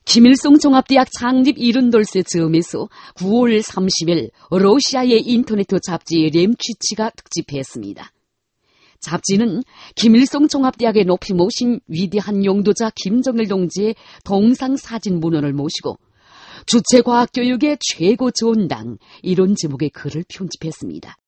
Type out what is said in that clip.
김일성 종합대학 창립 70돌세 즈음에서 9월 30일 러시아의 인터넷 잡지 렘취치가 특집했습니다. 잡지는 김일성 종합대학에 높이 모신 위대한 용도자 김정일 동지의 동상사진 문헌을 모시고 주체과학교육의 최고 전당 이런 제목의 글을 편집했습니다.